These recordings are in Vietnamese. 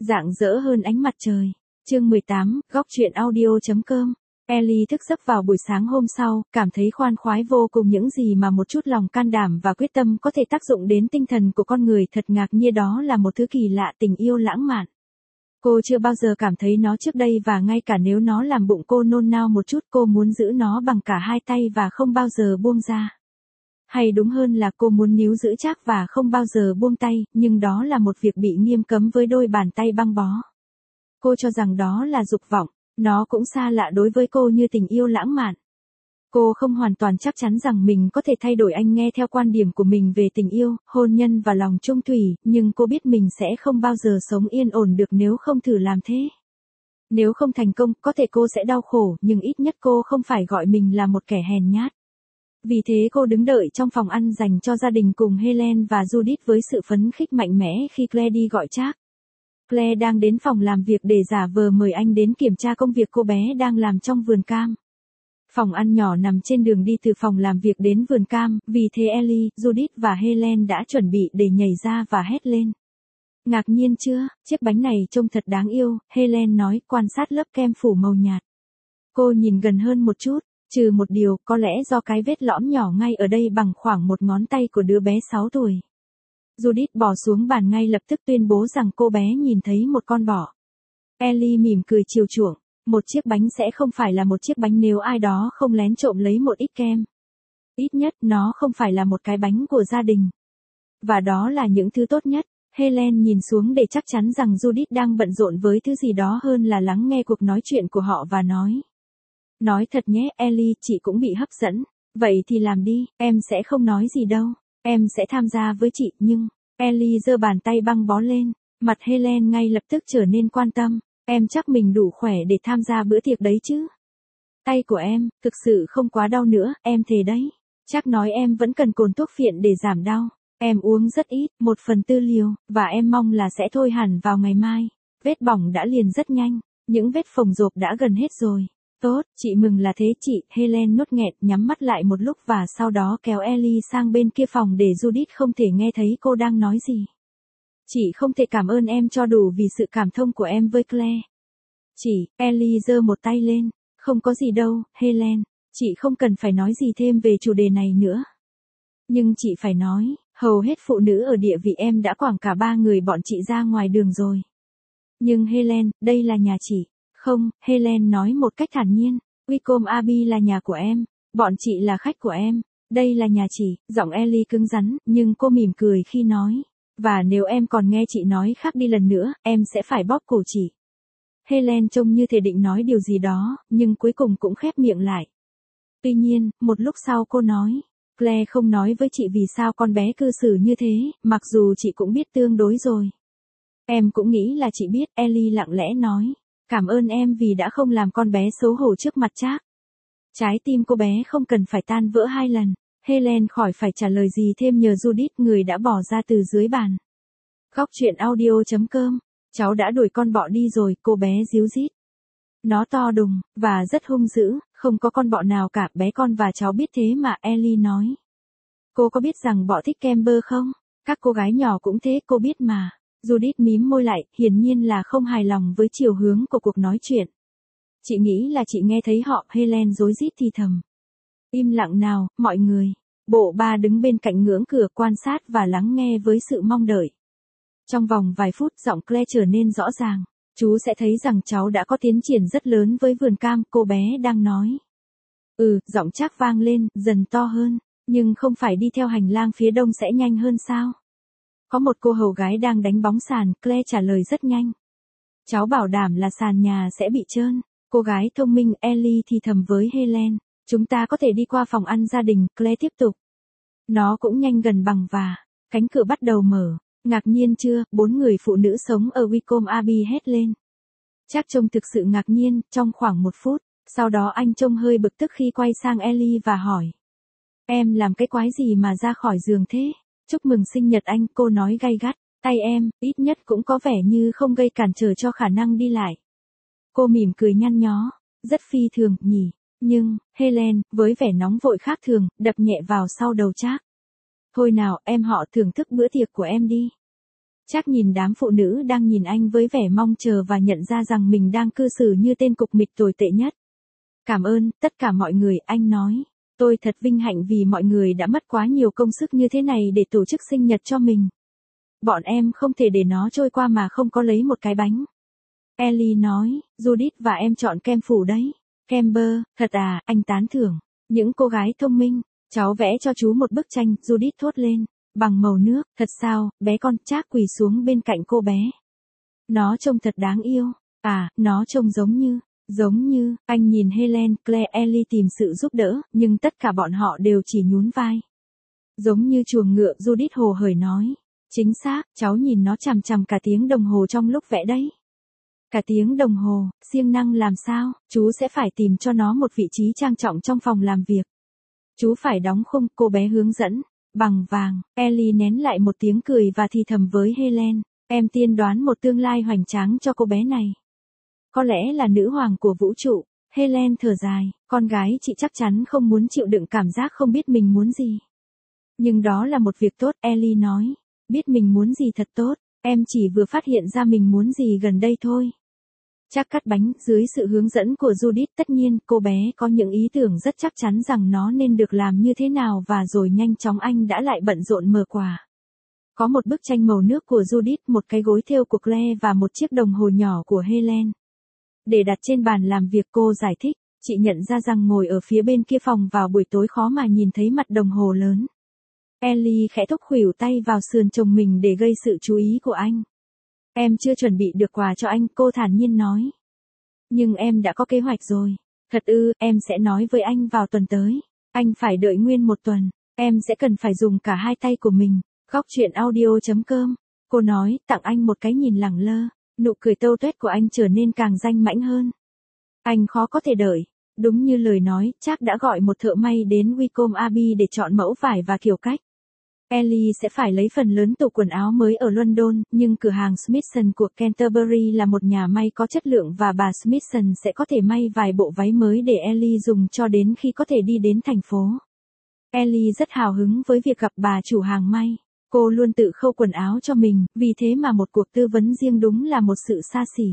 Rạng rỡ hơn ánh mặt trời. Chương 18, góc truyện audio.com. Ellie thức giấc vào buổi sáng hôm sau, cảm thấy khoan khoái vô cùng. Những gì mà một chút lòng can đảm và quyết tâm có thể tác dụng đến tinh thần của con người. Thật ngạc nhiên, đó là một thứ kỳ lạ, tình yêu lãng mạn. Cô chưa bao giờ cảm thấy nó trước đây, và ngay cả nếu nó làm bụng cô nôn nao một chút, cô muốn giữ nó bằng cả hai tay và không bao giờ buông ra. Hay đúng hơn là cô muốn níu giữ chắc và không bao giờ buông tay, nhưng đó là một việc bị nghiêm cấm với đôi bàn tay băng bó. Cô cho rằng đó là dục vọng, nó cũng xa lạ đối với cô như tình yêu lãng mạn. Cô không hoàn toàn chắc chắn rằng mình có thể thay đổi anh nghe theo quan điểm của mình về tình yêu, hôn nhân và lòng chung thủy, nhưng cô biết mình sẽ không bao giờ sống yên ổn được nếu không thử làm thế. Nếu không thành công, có thể cô sẽ đau khổ, nhưng ít nhất cô không phải gọi mình là một kẻ hèn nhát. Vì thế cô đứng đợi trong phòng ăn dành cho gia đình cùng Helen và Judith với sự phấn khích mạnh mẽ khi Claire đi gọi Jack. Claire đang đến phòng làm việc để giả vờ mời anh đến kiểm tra công việc cô bé đang làm trong vườn cam. Phòng ăn nhỏ nằm trên đường đi từ phòng làm việc đến vườn cam, vì thế Ellie, Judith và Helen đã chuẩn bị để nhảy ra và hét lên. Ngạc nhiên chưa, chiếc bánh này trông thật đáng yêu, Helen nói, quan sát lớp kem phủ màu nhạt. Cô nhìn gần hơn một chút, trừ một điều, có lẽ do cái vết lõm nhỏ ngay ở đây bằng khoảng một ngón tay của đứa bé 6 tuổi. Judith bỏ xuống bàn ngay lập tức tuyên bố rằng cô bé nhìn thấy một con bọ. Ellie mỉm cười chiều chuộng. Một chiếc bánh sẽ không phải là một chiếc bánh nếu ai đó không lén trộm lấy một ít kem. Ít nhất nó không phải là một cái bánh của gia đình. Và đó là những thứ tốt nhất. Helen nhìn xuống để chắc chắn rằng Judith đang bận rộn với thứ gì đó hơn là lắng nghe cuộc nói chuyện của họ và nói. Nói thật nhé, Ellie, chị cũng bị hấp dẫn. Vậy thì làm đi, em sẽ không nói gì đâu. Em sẽ tham gia với chị, nhưng... Ellie giơ bàn tay băng bó lên. Mặt Helen ngay lập tức trở nên quan tâm. Em chắc mình đủ khỏe để tham gia bữa tiệc đấy chứ? Tay của em, thực sự không quá đau nữa, em thề đấy. Chắc nói em vẫn cần cồn thuốc phiện để giảm đau. Em uống rất ít, 1/4 liều, và em mong là sẽ thôi hẳn vào ngày mai. Vết bỏng đã liền rất nhanh, những vết phồng rộp đã gần hết rồi. Tốt, chị mừng là thế chị, Helen nuốt nghẹn, nhắm mắt lại một lúc và sau đó kéo Ellie sang bên kia phòng để Judith không thể nghe thấy cô đang nói gì. Chị không thể cảm ơn em cho đủ vì sự cảm thông của em với Claire. Chị, Ellie giơ một tay lên, không có gì đâu, Helen, chị không cần phải nói gì thêm về chủ đề này nữa. Nhưng chị phải nói, hầu hết phụ nữ ở địa vị em đã quẳng cả 3 người bọn chị ra ngoài đường rồi. Nhưng Helen, đây là nhà chị. Không, Helen nói một cách thản nhiên, Wycombe Abbey là nhà của em, bọn chị là khách của em, đây là nhà chị. Giọng Ellie cứng rắn, nhưng cô mỉm cười khi nói. Và nếu em còn nghe chị nói khác đi lần nữa, em sẽ phải bóp cổ chị. Helen trông như thể định nói điều gì đó, nhưng cuối cùng cũng khép miệng lại. Tuy nhiên, một lúc sau cô nói, Claire không nói với chị vì sao con bé cư xử như thế, mặc dù chị cũng biết tương đối rồi. Em cũng nghĩ là chị biết, Ellie lặng lẽ nói. Cảm ơn em vì đã không làm con bé xấu hổ trước mặt Jack. Trái tim cô bé không cần phải tan vỡ 2 lần. Helen khỏi phải trả lời gì thêm nhờ Judith, người đã bỏ ra từ dưới bàn. Góc truyện audio.com. Cháu đã đuổi con bọ đi rồi, cô bé díu dít. Nó to đùng, và rất hung dữ, không có con bọ nào cả, bé con và cháu biết thế mà, Ellie nói. Cô có biết rằng bọ thích kem bơ không? Các cô gái nhỏ cũng thế, cô biết mà. Judith mím môi lại, hiển nhiên là không hài lòng với chiều hướng của cuộc nói chuyện. Chị nghĩ là chị nghe thấy họ, Helen rối rít thì thầm. Im lặng nào, mọi người. Bộ ba đứng bên cạnh ngưỡng cửa quan sát và lắng nghe với sự mong đợi. Trong vòng vài phút, giọng Claire trở nên rõ ràng. Chú sẽ thấy rằng cháu đã có tiến triển rất lớn với vườn cam, cô bé đang nói. Giọng Jack vang lên, dần to hơn. Nhưng không phải đi theo hành lang phía đông sẽ nhanh hơn sao? Có một cô hầu gái đang đánh bóng sàn, Claire trả lời rất nhanh. Cháu bảo đảm là sàn nhà sẽ bị trơn. Cô gái thông minh, Ellie thì thầm với Helen. Chúng ta có thể đi qua phòng ăn gia đình, Claire tiếp tục. Nó cũng nhanh gần bằng và. Cánh cửa bắt đầu mở. Ngạc nhiên chưa, 4 người phụ nữ sống ở Wycombe Abbey hét lên. Chắc trông thực sự ngạc nhiên, trong khoảng 1 phút. Sau đó anh trông hơi bực tức khi quay sang Ellie và hỏi. Em làm cái quái gì mà ra khỏi giường thế? Chúc mừng sinh nhật anh, cô nói gay gắt. Tay em, ít nhất cũng có vẻ như không gây cản trở cho khả năng đi lại. Cô mỉm cười nhăn nhó. Rất phi thường, nhỉ? Nhưng, Helen, với vẻ nóng vội khác thường, đập nhẹ vào sau đầu Jack. Thôi nào, em họ thưởng thức bữa tiệc của em đi. Chắc nhìn đám phụ nữ đang nhìn anh với vẻ mong chờ và nhận ra rằng mình đang cư xử như tên cục mịch tồi tệ nhất. Cảm ơn, tất cả mọi người, anh nói. Tôi thật vinh hạnh vì mọi người đã mất quá nhiều công sức như thế này để tổ chức sinh nhật cho mình. Bọn em không thể để nó trôi qua mà không có lấy một cái bánh. Ellie nói, Judith và em chọn kem phủ đấy. Camber, thật à, anh tán thưởng. Những cô gái thông minh, cháu vẽ cho chú một bức tranh, Judith thốt lên. Bằng màu nước, thật sao, bé con Trác quỳ xuống bên cạnh cô bé. Nó trông thật đáng yêu. À, nó trông giống như, anh nhìn Helen, Claire, Ellie tìm sự giúp đỡ, nhưng tất cả bọn họ đều chỉ nhún vai. Giống như chuồng ngựa, Judith hồ hởi nói. Chính xác, cháu nhìn nó chằm chằm cả tiếng đồng hồ trong lúc vẽ đấy. Cả tiếng đồng hồ, siêng năng làm sao, chú sẽ phải tìm cho nó một vị trí trang trọng trong phòng làm việc. Chú phải đóng khung, cô bé hướng dẫn. Bằng vàng, Ellie nén lại một tiếng cười và thì thầm với Helen, em tiên đoán một tương lai hoành tráng cho cô bé này. Có lẽ là nữ hoàng của vũ trụ. Helen thở dài, con gái chị chắc chắn không muốn chịu đựng cảm giác không biết mình muốn gì. Nhưng đó là một việc tốt, Ellie nói. Biết mình muốn gì thật tốt, em chỉ vừa phát hiện ra mình muốn gì gần đây thôi. Chắc cắt bánh, dưới sự hướng dẫn của Judith, tất nhiên, cô bé có những ý tưởng rất chắc chắn rằng nó nên được làm như thế nào và rồi nhanh chóng anh đã lại bận rộn mở quà. Có một bức tranh màu nước của Judith, một cái gối thêu của Claire và một chiếc đồng hồ nhỏ của Helen. Để đặt trên bàn làm việc, cô giải thích, chị nhận ra rằng ngồi ở phía bên kia phòng vào buổi tối khó mà nhìn thấy mặt đồng hồ lớn. Ellie khẽ thúc khuỷu tay vào sườn chồng mình để gây sự chú ý của anh. Em chưa chuẩn bị được quà cho anh, cô thản nhiên nói. Nhưng em đã có kế hoạch rồi. Thật ư, em sẽ nói với anh vào tuần tới. Anh phải đợi nguyên một tuần. Em sẽ cần phải dùng cả hai tay của mình. Góc chuyện audio.com. Cô nói, tặng anh một cái nhìn lẳng lơ. Nụ cười tâu tuét của anh trở nên càng danh mãnh hơn. Anh khó có thể đợi. Đúng như lời nói, Trác đã gọi một thợ may đến Wycombe Abbey để chọn mẫu vải và kiểu cách. Ellie sẽ phải lấy phần lớn tủ quần áo mới ở London, nhưng cửa hàng Smithson của Canterbury là một nhà may có chất lượng và bà Smithson sẽ có thể may vài bộ váy mới để Ellie dùng cho đến khi có thể đi đến thành phố. Ellie rất hào hứng với việc gặp bà chủ hàng may. Cô luôn tự khâu quần áo cho mình, vì thế mà một cuộc tư vấn riêng đúng là một sự xa xỉ.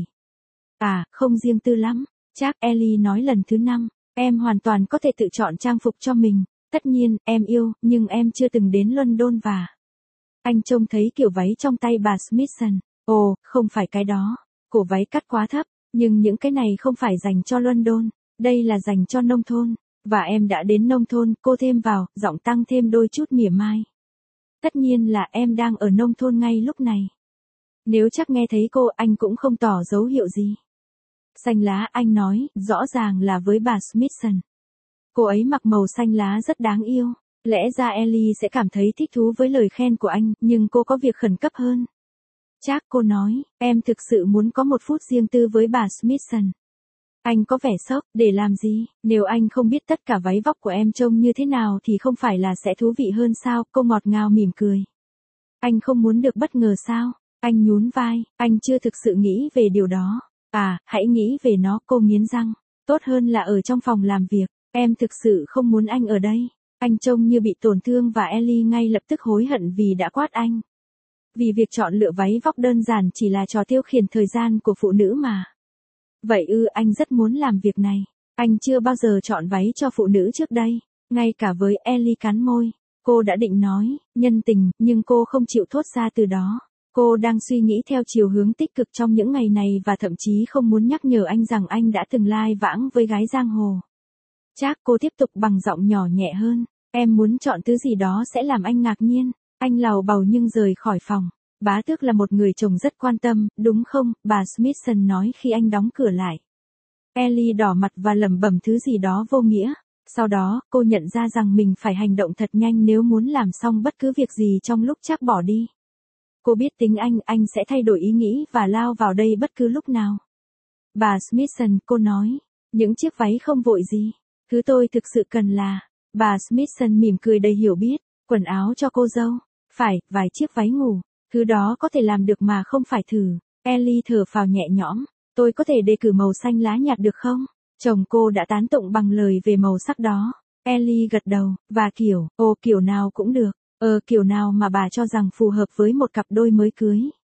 À, không riêng tư lắm. Chắc Ellie nói lần thứ 5, em hoàn toàn có thể tự chọn trang phục cho mình. Tất nhiên, em yêu, nhưng em chưa từng đến London và... Anh trông thấy kiểu váy trong tay bà Smithson. Ồ, không phải cái đó. Cổ váy cắt quá thấp, nhưng những cái này không phải dành cho London. Đây là dành cho nông thôn. Và em đã đến nông thôn, cô thêm vào, giọng tăng thêm đôi chút mỉa mai. Tất nhiên là em đang ở nông thôn ngay lúc này. Nếu chắc nghe thấy cô, anh cũng không tỏ dấu hiệu gì. Xanh lá, anh nói, rõ ràng là với bà Smithson. Cô ấy mặc màu xanh lá rất đáng yêu. Lẽ ra Ellie sẽ cảm thấy thích thú với lời khen của anh, nhưng cô có việc khẩn cấp hơn. Chắc cô nói, em thực sự muốn có một phút riêng tư với bà Smithson. Anh có vẻ sốc, để làm gì, nếu anh không biết tất cả váy vóc của em trông như thế nào thì không phải là sẽ thú vị hơn sao, cô ngọt ngào mỉm cười. Anh không muốn được bất ngờ sao, anh nhún vai, anh chưa thực sự nghĩ về điều đó. À, hãy nghĩ về nó, cô nghiến răng, tốt hơn là ở trong phòng làm việc, em thực sự không muốn anh ở đây. Anh trông như bị tổn thương và Ellie ngay lập tức hối hận vì đã quát anh. Vì việc chọn lựa váy vóc đơn giản chỉ là trò tiêu khiển thời gian của phụ nữ mà. Vậy anh rất muốn làm việc này. Anh chưa bao giờ chọn váy cho phụ nữ trước đây. Ngay cả với Ellie cắn môi. Cô đã định nói, nhân tình, nhưng cô không chịu thốt ra từ đó. Cô đang suy nghĩ theo chiều hướng tích cực trong những ngày này và thậm chí không muốn nhắc nhở anh rằng anh đã từng lai vãng với gái giang hồ. Chắc cô tiếp tục bằng giọng nhỏ nhẹ hơn. Em muốn chọn thứ gì đó sẽ làm anh ngạc nhiên. Anh làu bầu nhưng rời khỏi phòng. Bá tước là một người chồng rất quan tâm, đúng không? Bà Smithson nói khi anh đóng cửa lại. Ellie đỏ mặt và lẩm bẩm thứ gì đó vô nghĩa. Sau đó, cô nhận ra rằng mình phải hành động thật nhanh nếu muốn làm xong bất cứ việc gì trong lúc Chắc bỏ đi. Cô biết tính anh sẽ thay đổi ý nghĩ và lao vào đây bất cứ lúc nào. Bà Smithson, cô nói, những chiếc váy không vội gì. Thứ tôi thực sự cần là... Bà Smithson mỉm cười đầy hiểu biết, quần áo cho cô dâu. Phải, vài chiếc váy ngủ. Thứ đó có thể làm được mà không phải thử. Ellie thở phào nhẹ nhõm. Tôi có thể đề cử màu xanh lá nhạt được không? Chồng cô đã tán tụng bằng lời về màu sắc đó. Ellie gật đầu, và kiểu nào cũng được. Kiểu nào mà bà cho rằng phù hợp với một cặp đôi mới cưới.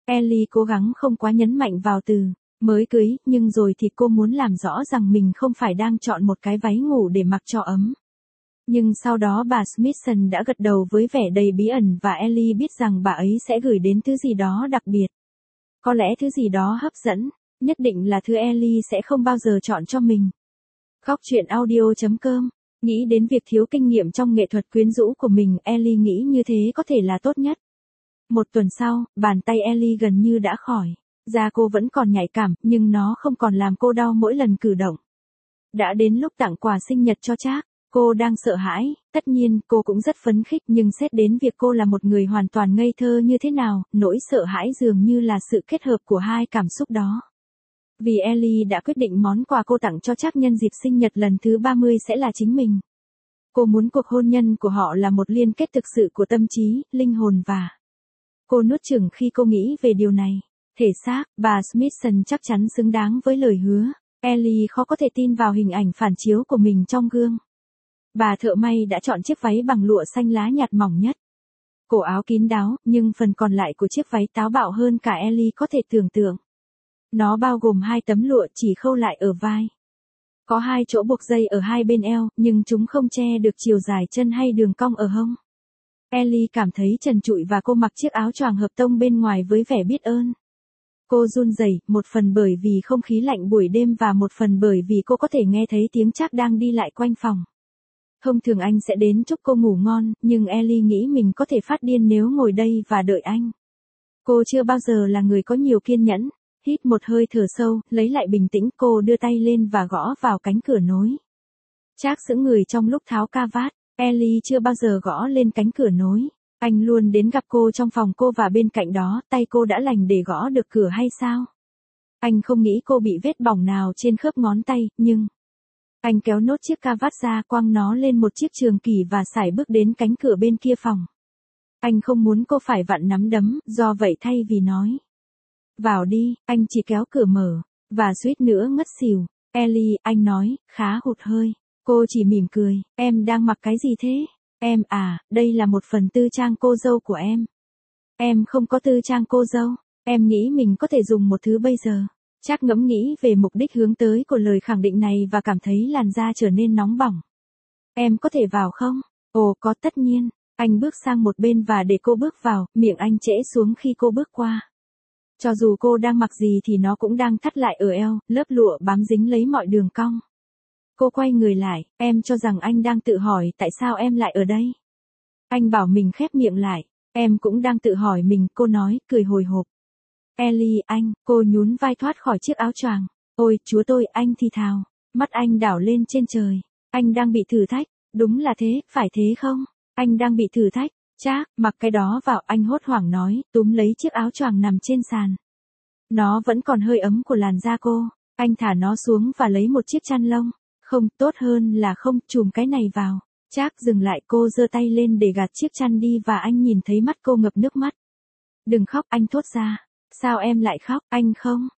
Ellie cố gắng không quá nhấn mạnh vào từ mới cưới, nhưng rồi thì cô muốn làm rõ rằng mình không phải đang chọn một cái váy ngủ để mặc cho ấm. Nhưng sau đó bà Smithson đã gật đầu với vẻ đầy bí ẩn và Ellie biết rằng bà ấy sẽ gửi đến thứ gì đó đặc biệt. Có lẽ thứ gì đó hấp dẫn, nhất định là thứ Ellie sẽ không bao giờ chọn cho mình. Góc chuyện audio.com. Nghĩ đến việc thiếu kinh nghiệm trong nghệ thuật quyến rũ của mình, Ellie nghĩ như thế có thể là tốt nhất. Một tuần sau, bàn tay Ellie gần như đã khỏi. Da cô vẫn còn nhạy cảm, nhưng nó không còn làm cô đau mỗi lần cử động. Đã đến lúc tặng quà sinh nhật cho Jack. Cô đang sợ hãi, tất nhiên cô cũng rất phấn khích, nhưng xét đến việc cô là một người hoàn toàn ngây thơ như thế nào, nỗi sợ hãi dường như là sự kết hợp của hai cảm xúc đó. Vì Ellie đã quyết định món quà cô tặng cho Jack nhân dịp sinh nhật lần thứ 30 sẽ là chính mình. Cô muốn cuộc hôn nhân của họ là một liên kết thực sự của tâm trí, linh hồn và... Cô nuốt chửng khi cô nghĩ về điều này. Thể xác, bà Smithson chắc chắn xứng đáng với lời hứa. Ellie khó có thể tin vào hình ảnh phản chiếu của mình trong gương. Bà thợ may đã chọn chiếc váy bằng lụa xanh lá nhạt mỏng nhất. Cổ áo kín đáo, nhưng phần còn lại của chiếc váy táo bạo hơn cả Ellie có thể tưởng tượng. Nó bao gồm 2 tấm lụa chỉ khâu lại ở vai. Có 2 chỗ buộc dây ở hai bên eo, nhưng chúng không che được chiều dài chân hay đường cong ở hông. Ellie cảm thấy trần trụi và cô mặc chiếc áo choàng hợp tông bên ngoài với vẻ biết ơn. Cô run rẩy, một phần bởi vì không khí lạnh buổi đêm và một phần bởi vì cô có thể nghe thấy tiếng Jack đang đi lại quanh phòng. Thông thường anh sẽ đến chúc cô ngủ ngon, nhưng Ellie nghĩ mình có thể phát điên nếu ngồi đây và đợi anh. Cô chưa bao giờ là người có nhiều kiên nhẫn. Hít một hơi thở sâu, lấy lại bình tĩnh, cô đưa tay lên và gõ vào cánh cửa nối. Jack sững người trong lúc tháo ca vát. Ellie chưa bao giờ gõ lên cánh cửa nối. Anh luôn đến gặp cô trong phòng cô và bên cạnh đó, tay cô đã lành để gõ được cửa hay sao? Anh không nghĩ cô bị vết bỏng nào trên khớp ngón tay, nhưng... Anh kéo nốt chiếc ca vát ra, quăng nó lên một chiếc trường kỷ và sải bước đến cánh cửa bên kia phòng. Anh không muốn cô phải vặn nắm đấm, do vậy thay vì nói vào đi, anh chỉ kéo cửa mở, và suýt nữa ngất xỉu. Ellie, anh nói, khá hụt hơi. Cô chỉ mỉm cười, em đang mặc cái gì thế? Em à, đây là một phần tư trang cô dâu của em. Em không có tư trang cô dâu, em nghĩ mình có thể dùng một thứ bây giờ. Chắc ngẫm nghĩ về mục đích hướng tới của lời khẳng định này và cảm thấy làn da trở nên nóng bỏng. Em có thể vào không? Ồ, có, tất nhiên. Anh bước sang một bên và để cô bước vào, miệng anh trễ xuống khi cô bước qua. Cho dù cô đang mặc gì thì nó cũng đang thắt lại ở eo, lớp lụa bám dính lấy mọi đường cong. Cô quay người lại, em cho rằng anh đang tự hỏi tại sao em lại ở đây. Anh bảo mình khép miệng lại, em cũng đang tự hỏi mình, cô nói, cười hồi hộp. Ellie, anh, cô nhún vai thoát khỏi chiếc áo choàng. Ôi, chúa tôi, anh thì thào. Mắt anh đảo lên trên trời. Anh đang bị thử thách. Đúng là thế, phải thế không? Anh đang bị thử thách. Jack, mặc cái đó vào, anh hốt hoảng nói, túm lấy chiếc áo choàng nằm trên sàn. Nó vẫn còn hơi ấm của làn da cô. Anh thả nó xuống và lấy một chiếc chăn lông. Không, tốt hơn là không, chùm cái này vào. Jack dừng lại, cô giơ tay lên để gạt chiếc chăn đi và anh nhìn thấy mắt cô ngập nước mắt. Đừng khóc, anh thốt ra. Sao em lại khóc? Anh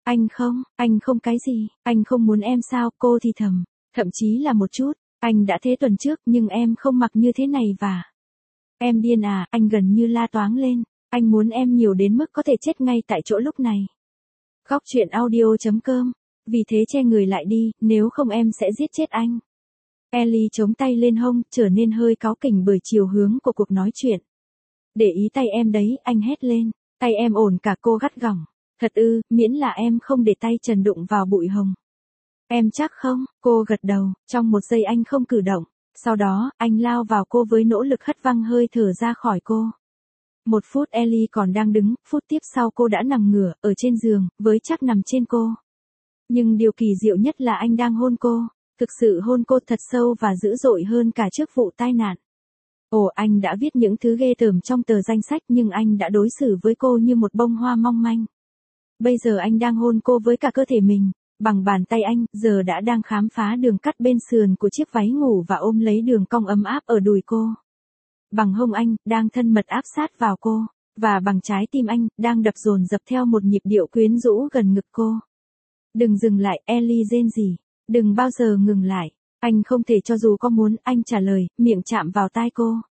không cái gì, anh không muốn em sao, cô thì thầm. Thậm chí là một chút, anh đã thế tuần trước nhưng em không mặc như thế này và... Em điên à, anh gần như la toáng lên. Anh muốn em nhiều đến mức có thể chết ngay tại chỗ lúc này. Góc chuyện audio.com. Vì thế che người lại đi, nếu không em sẽ giết chết anh. Ellie chống tay lên hông, trở nên hơi cáu kỉnh bởi chiều hướng của cuộc nói chuyện. Để ý tay em đấy, anh hét lên. Tay em ổn cả, cô gắt gỏng. Thật ư, miễn là em không để tay trần đụng vào bụi hồng. Em chắc không? Cô gật đầu, trong một giây anh không cử động. Sau đó, anh lao vào cô với nỗ lực hất văng hơi thở ra khỏi cô. 1 phút Ellie còn đang đứng, phút tiếp sau cô đã nằm ngửa, ở trên giường, với Jack nằm trên cô. Nhưng điều kỳ diệu nhất là anh đang hôn cô. Thực sự hôn cô thật sâu và dữ dội hơn cả trước vụ tai nạn. Ồ, anh đã viết những thứ ghê tởm trong tờ danh sách nhưng anh đã đối xử với cô như một bông hoa mong manh. Bây giờ anh đang hôn cô với cả cơ thể mình. Bằng bàn tay anh, giờ đã đang khám phá đường cắt bên sườn của chiếc váy ngủ và ôm lấy đường cong ấm áp ở đùi cô. Bằng hông anh, đang thân mật áp sát vào cô. Và bằng trái tim anh, đang đập dồn dập theo một nhịp điệu quyến rũ gần ngực cô. Đừng dừng lại, Ellie rên rỉ. Đừng bao giờ ngừng lại. Anh không thể cho dù có muốn, anh trả lời, miệng chạm vào tai cô.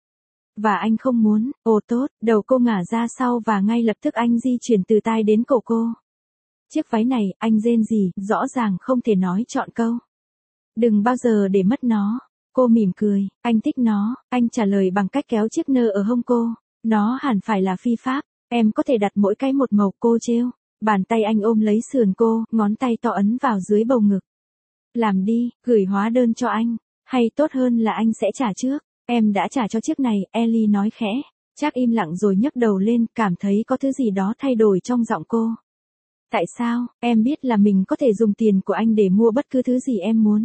Và anh không muốn, ồ tốt, đầu cô ngả ra sau và ngay lập tức anh di chuyển từ tai đến cổ cô. Chiếc váy này, anh rên rỉ, rõ ràng không thể nói trọn câu. Đừng bao giờ để mất nó. Cô mỉm cười, anh thích nó, anh trả lời bằng cách kéo chiếc nơ ở hông cô. Nó hẳn phải là phi pháp, em có thể đặt mỗi cái một màu, cô trêu. Bàn tay anh ôm lấy sườn cô, ngón tay to ấn vào dưới bầu ngực. Làm đi, gửi hóa đơn cho anh. Hay tốt hơn là anh sẽ trả trước. Em đã trả cho chiếc này, Ellie nói khẽ. Chắc im lặng rồi nhấc đầu lên, cảm thấy có thứ gì đó thay đổi trong giọng cô. Tại sao, em biết là mình có thể dùng tiền của anh để mua bất cứ thứ gì em muốn.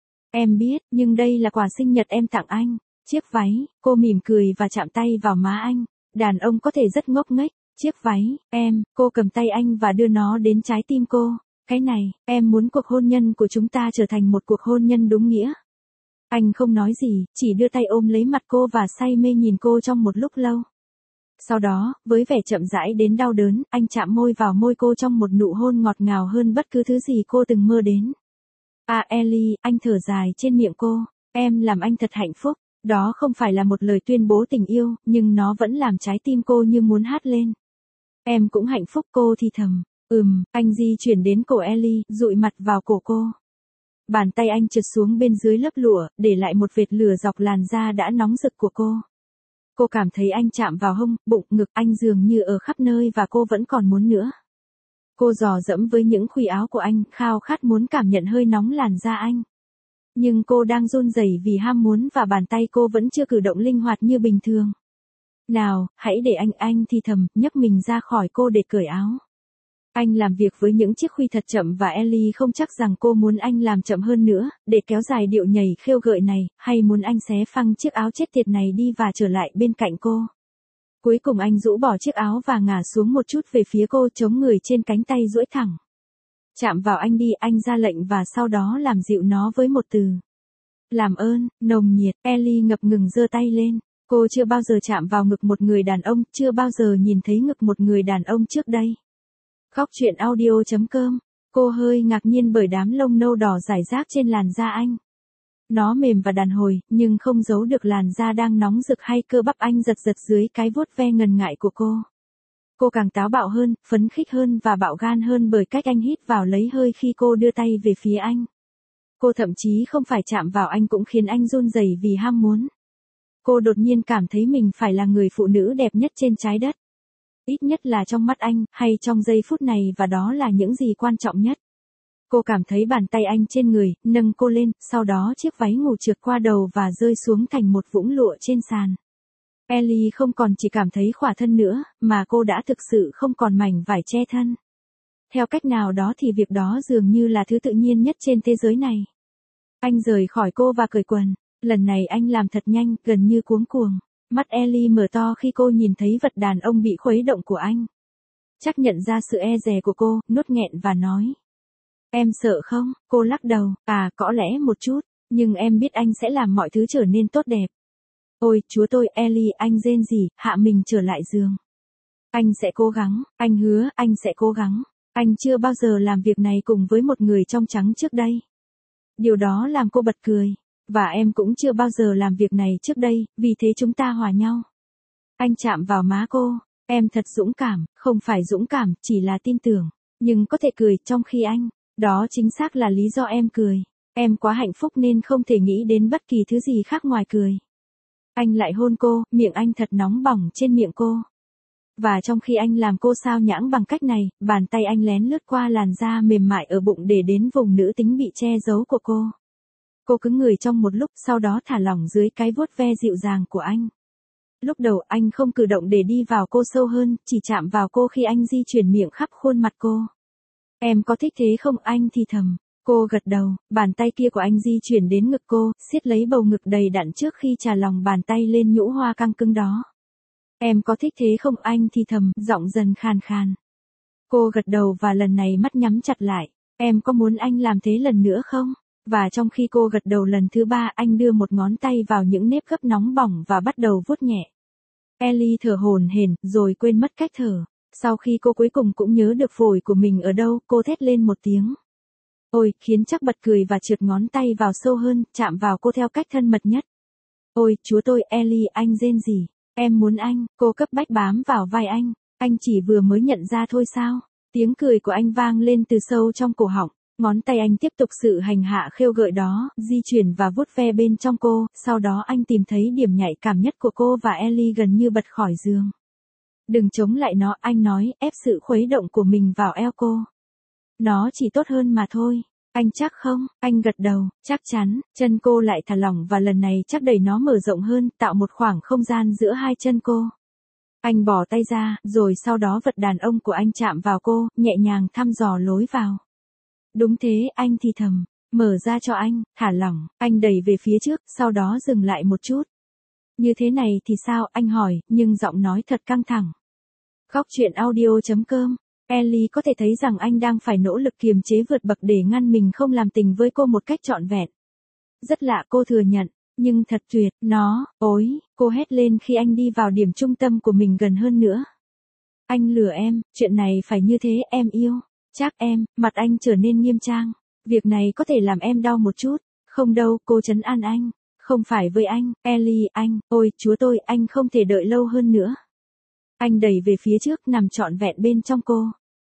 Em biết, nhưng đây là quà sinh nhật em tặng anh. Chiếc váy, cô mỉm cười và chạm tay vào má anh. Đàn ông có thể rất ngốc nghếch. Chiếc váy, cô cầm tay anh và đưa nó đến trái tim cô. Cái này, em muốn cuộc hôn nhân của chúng ta trở thành một cuộc hôn nhân đúng nghĩa. Anh không nói gì, chỉ đưa tay ôm lấy mặt cô và say mê nhìn cô trong một lúc lâu. Sau đó, với vẻ chậm rãi đến đau đớn, anh chạm môi vào môi cô trong một nụ hôn ngọt ngào hơn bất cứ thứ gì cô từng mơ đến. À Ellie, anh thở dài trên miệng cô, em làm anh thật hạnh phúc. Đó không phải là một lời tuyên bố tình yêu, nhưng nó vẫn làm trái tim cô như muốn hát lên. Em cũng hạnh phúc, cô thì thầm. Anh di chuyển đến cổ Ellie, dụi mặt vào cổ cô. Bàn tay anh trượt xuống bên dưới lớp lụa, để lại một vệt lửa dọc làn da đã nóng rực của cô. Cô cảm thấy anh chạm vào hông, bụng, ngực anh dường như ở khắp nơi và cô vẫn còn muốn nữa. Cô dò dẫm với những khuy áo của anh, khao khát muốn cảm nhận hơi nóng làn da anh. Nhưng cô đang run rẩy vì ham muốn và bàn tay cô vẫn chưa cử động linh hoạt như bình thường. Nào, hãy để anh thì thầm, nhấc mình ra khỏi cô để cởi áo. Anh làm việc với những chiếc khuy thật chậm và Ellie không chắc rằng cô muốn anh làm chậm hơn nữa, để kéo dài điệu nhảy khêu gợi này, hay muốn anh xé phăng chiếc áo chết tiệt này đi và trở lại bên cạnh cô. Cuối cùng anh rũ bỏ chiếc áo và ngả xuống một chút về phía cô, chống người trên cánh tay duỗi thẳng. Chạm vào anh đi, anh ra lệnh và sau đó làm dịu nó với một từ. Làm ơn, nồng nhiệt. Ellie ngập ngừng giơ tay lên. Cô chưa bao giờ chạm vào ngực một người đàn ông, chưa bao giờ nhìn thấy ngực một người đàn ông trước đây. Góc truyện audio.com. Cô hơi ngạc nhiên bởi đám lông nâu đỏ rải rác trên làn da anh. Nó mềm và đàn hồi, nhưng không giấu được làn da đang nóng rực hay cơ bắp anh giật giật dưới cái vuốt ve ngần ngại của cô. Cô càng táo bạo hơn, phấn khích hơn và bạo gan hơn bởi cách anh hít vào lấy hơi khi cô đưa tay về phía anh. Cô thậm chí không phải chạm vào anh cũng khiến anh run rẩy vì ham muốn. Cô đột nhiên cảm thấy mình phải là người phụ nữ đẹp nhất trên trái đất. Ít nhất là trong mắt anh, hay trong giây phút này, và đó là những gì quan trọng nhất. Cô cảm thấy bàn tay anh trên người, nâng cô lên, sau đó chiếc váy ngủ trượt qua đầu và rơi xuống thành một vũng lụa trên sàn. Ellie không còn chỉ cảm thấy khỏa thân nữa, mà cô đã thực sự không còn mảnh vải che thân. Theo cách nào đó thì việc đó dường như là thứ tự nhiên nhất trên thế giới này. Anh rời khỏi cô và cởi quần. Lần này anh làm thật nhanh, gần như cuống cuồng. Mắt Ellie mở to khi cô nhìn thấy vật đàn ông bị khuấy động của anh. Chắc nhận ra sự e dè của cô, nuốt nghẹn và nói. Em sợ không? Cô lắc đầu, có lẽ một chút, nhưng em biết anh sẽ làm mọi thứ trở nên tốt đẹp. Ôi, chúa tôi, Ellie, anh rên rỉ, hạ mình trở lại giường. Anh sẽ cố gắng, anh hứa, anh sẽ cố gắng. Anh chưa bao giờ làm việc này cùng với một người trong trắng trước đây. Điều đó làm cô bật cười. Và em cũng chưa bao giờ làm việc này trước đây, vì thế chúng ta hòa nhau. Anh chạm vào má cô. Em thật dũng cảm, không phải dũng cảm, chỉ là tin tưởng. Nhưng có thể cười trong khi anh. Đó chính xác là lý do em cười. Em quá hạnh phúc nên không thể nghĩ đến bất kỳ thứ gì khác ngoài cười. Anh lại hôn cô, miệng anh thật nóng bỏng trên miệng cô. Và trong khi anh làm cô xao nhãng bằng cách này, bàn tay anh lén lướt qua làn da mềm mại ở bụng để đến vùng nữ tính bị che giấu của cô. Cô cứng người trong một lúc, sau đó thả lỏng dưới cái vuốt ve dịu dàng của anh. Lúc đầu anh không cử động để đi vào cô sâu hơn, chỉ chạm vào cô khi anh di chuyển miệng khắp khuôn mặt cô. Em có thích thế không? Anh thì thầm. Cô gật đầu, bàn tay kia của anh di chuyển đến ngực cô, siết lấy bầu ngực đầy đặn trước khi chà lòng bàn tay lên nhũ hoa căng cứng đó. Em có thích thế không? Anh thì thầm, giọng dần khàn khàn. Cô gật đầu và lần này mắt nhắm chặt lại. Em có muốn anh làm thế lần nữa không? Và trong khi cô gật đầu lần thứ ba, anh đưa một ngón tay vào những nếp gấp nóng bỏng và bắt đầu vuốt nhẹ. Ellie thở hổn hển, rồi quên mất cách thở. Sau khi cô cuối cùng cũng nhớ được phổi của mình ở đâu, cô thét lên một tiếng. Ôi, khiến chắc bật cười và trượt ngón tay vào sâu hơn, chạm vào cô theo cách thân mật nhất. Ôi, chúa tôi, Ellie, anh rên gì? Em muốn anh, cô cấp bách bám vào vai anh chỉ vừa mới nhận ra thôi sao? Tiếng cười của anh vang lên từ sâu trong cổ họng, ngón tay anh tiếp tục sự hành hạ khêu gợi đó, di chuyển và vuốt ve bên trong cô, sau đó anh tìm thấy điểm nhạy cảm nhất của cô và Ellie gần như bật khỏi giường. Đừng chống lại nó, anh nói, ép sự khuấy động của mình vào eo cô. Nó chỉ tốt hơn mà thôi. Anh chắc không? Anh gật đầu, chắc chắn, chân cô lại thả lỏng và lần này chắc đẩy nó mở rộng hơn, tạo một khoảng không gian giữa hai chân cô. Anh bỏ tay ra, rồi sau đó vật đàn ông của anh chạm vào cô, nhẹ nhàng thăm dò lối vào. Đúng thế, anh thì thầm, mở ra cho anh, thả lỏng, anh đẩy về phía trước, sau đó dừng lại một chút. Như thế này thì sao, anh hỏi, nhưng giọng nói thật căng thẳng. Góc chuyện audio.com. Ellie có thể thấy rằng anh đang phải nỗ lực kiềm chế vượt bậc để ngăn mình không làm tình với cô một cách trọn vẹn. Rất lạ, cô thừa nhận, nhưng thật tuyệt, ôi, cô hét lên khi anh đi vào điểm trung tâm của mình gần hơn nữa. Anh lừa em, chuyện này phải như thế, em yêu. Chắc em, mặt anh trở nên nghiêm trang. Việc này có thể làm em đau một chút. Không đâu, cô trấn an anh. Không phải với anh, Ellie, anh, ôi, chúa tôi, anh không thể đợi lâu hơn nữa. Anh đẩy về phía trước, nằm trọn vẹn bên trong cô.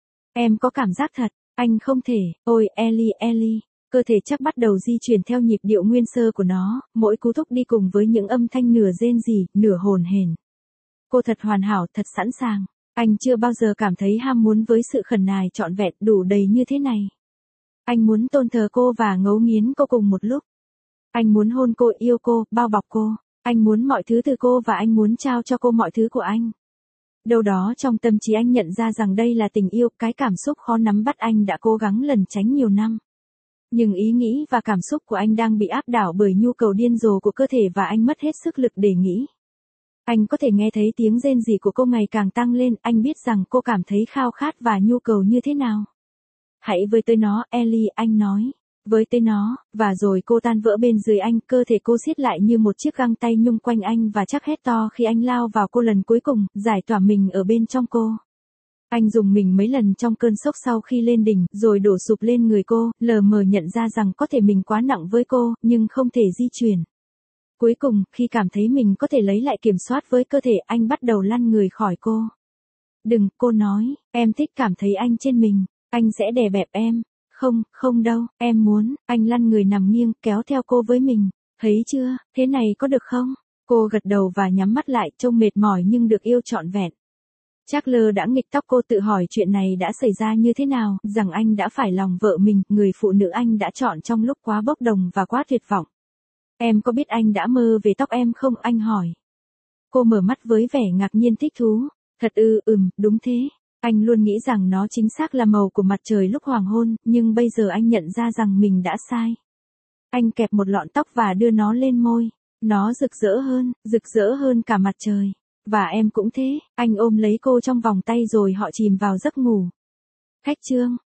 Em có cảm giác thật, anh không thể, ôi, Ellie. Cơ thể chắc bắt đầu di chuyển theo nhịp điệu nguyên sơ của nó, mỗi cú thúc đi cùng với những âm thanh nửa rên rỉ, nửa hồn hển. Cô thật hoàn hảo, thật sẵn sàng. Anh chưa bao giờ cảm thấy ham muốn với sự khẩn nài trọn vẹn đủ đầy như thế này. Anh muốn tôn thờ cô và ngấu nghiến cô cùng một lúc. Anh muốn hôn cô, yêu cô, bao bọc cô. Anh muốn mọi thứ từ cô và anh muốn trao cho cô mọi thứ của anh. Đâu đó trong tâm trí anh nhận ra rằng đây là tình yêu, cái cảm xúc khó nắm bắt anh đã cố gắng lẩn tránh nhiều năm. Nhưng ý nghĩ và cảm xúc của anh đang bị áp đảo bởi nhu cầu điên rồ của cơ thể và anh mất hết sức lực để nghĩ. Anh có thể nghe thấy tiếng rên rỉ của cô ngày càng tăng lên, anh biết rằng cô cảm thấy khao khát và nhu cầu như thế nào. Hãy với tới nó, Ellie, anh nói. Với tới nó, và rồi cô tan vỡ bên dưới anh, cơ thể cô siết lại như một chiếc găng tay nhung quanh anh và chắc hét to khi anh lao vào cô lần cuối cùng, giải tỏa mình ở bên trong cô. Anh dùng mình mấy lần trong cơn sốc sau khi lên đỉnh, rồi đổ sụp lên người cô, lờ mờ nhận ra rằng có thể mình quá nặng với cô, nhưng không thể di chuyển. Cuối cùng, khi cảm thấy mình có thể lấy lại kiểm soát với cơ thể, anh bắt đầu lăn người khỏi cô. Đừng, cô nói, em thích cảm thấy anh trên mình, anh sẽ đè bẹp em. Không đâu, em muốn, anh lăn người nằm nghiêng, kéo theo cô với mình. Thấy chưa, thế này có được không? Cô gật đầu và nhắm mắt lại, trông mệt mỏi nhưng được yêu trọn vẹn. Charles đã nghịch tóc cô, tự hỏi chuyện này đã xảy ra như thế nào, rằng anh đã phải lòng vợ mình, người phụ nữ anh đã chọn trong lúc quá bốc đồng và quá tuyệt vọng. Em có biết anh đã mơ về tóc em không, anh hỏi. Cô mở mắt với vẻ ngạc nhiên thích thú. Thật đúng thế. Anh luôn nghĩ rằng nó chính xác là màu của mặt trời lúc hoàng hôn, nhưng bây giờ anh nhận ra rằng mình đã sai. Anh kẹp một lọn tóc và đưa nó lên môi. Nó rực rỡ hơn cả mặt trời. Và em cũng thế, anh ôm lấy cô trong vòng tay rồi họ chìm vào giấc ngủ. Khách chương.